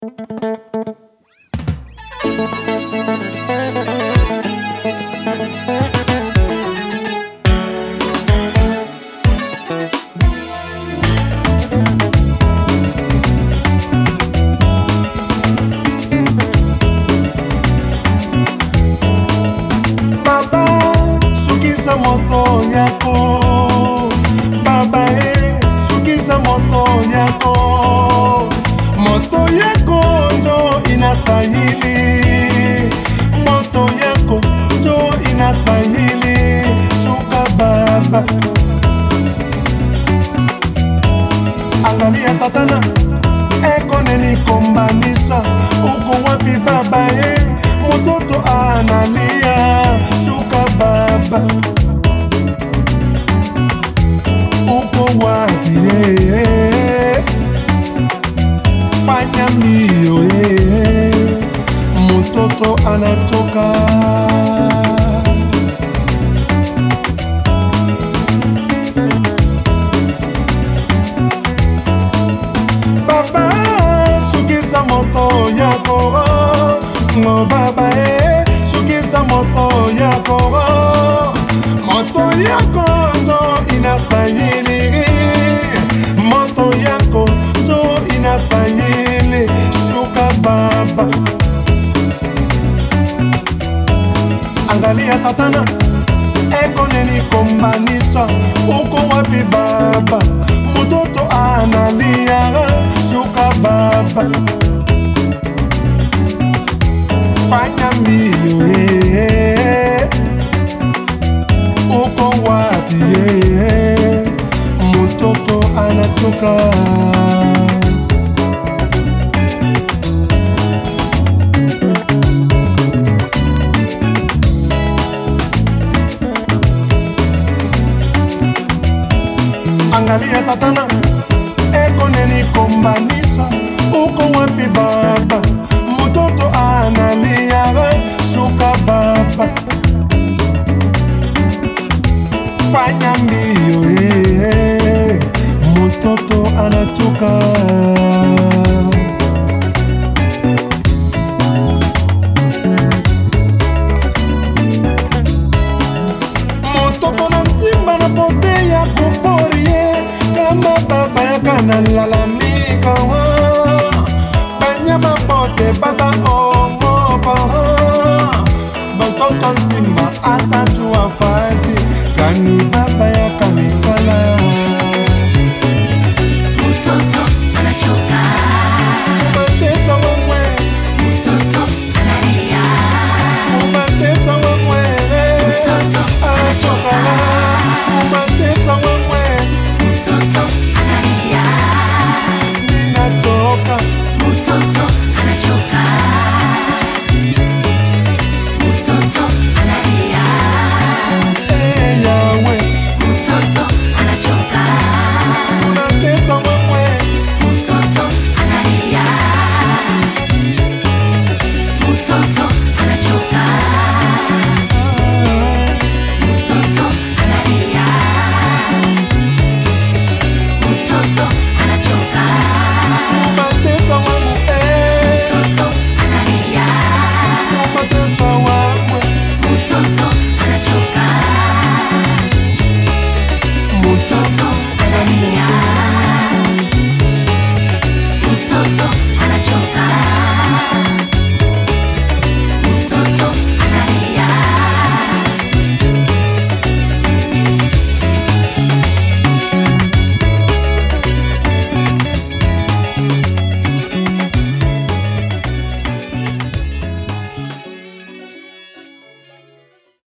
Sukisa moto yako baba, sukisa moto yako njo inastahili, moto yako njo inastahili. Shuka baba, angalia Satana eko neni kombanisha. Uko wapi baba, mtoto analia. Shuka baba, uko wapi, fanya mbio, mtoto anachoka. Baba, sukisa moto yako, no baba, sukisa moto yako, moto yako njo inastahili, moto yako njo inastahili. Shuka baba, angalia Satana eko neni kombanisha. Uko wapi baba, mtoto analia. Shuka baba, fanya mbio, uko wapi, mtoto anachoka. Angalia Satana eko neni kombanisha. Uko wapi baba, mtoto analia. Shuka baba, fanya mbio, mtoto anachoka. Mtoto na ntimba na pote ya kuporie, kama baba ya kana lalamika. Banyama pote baba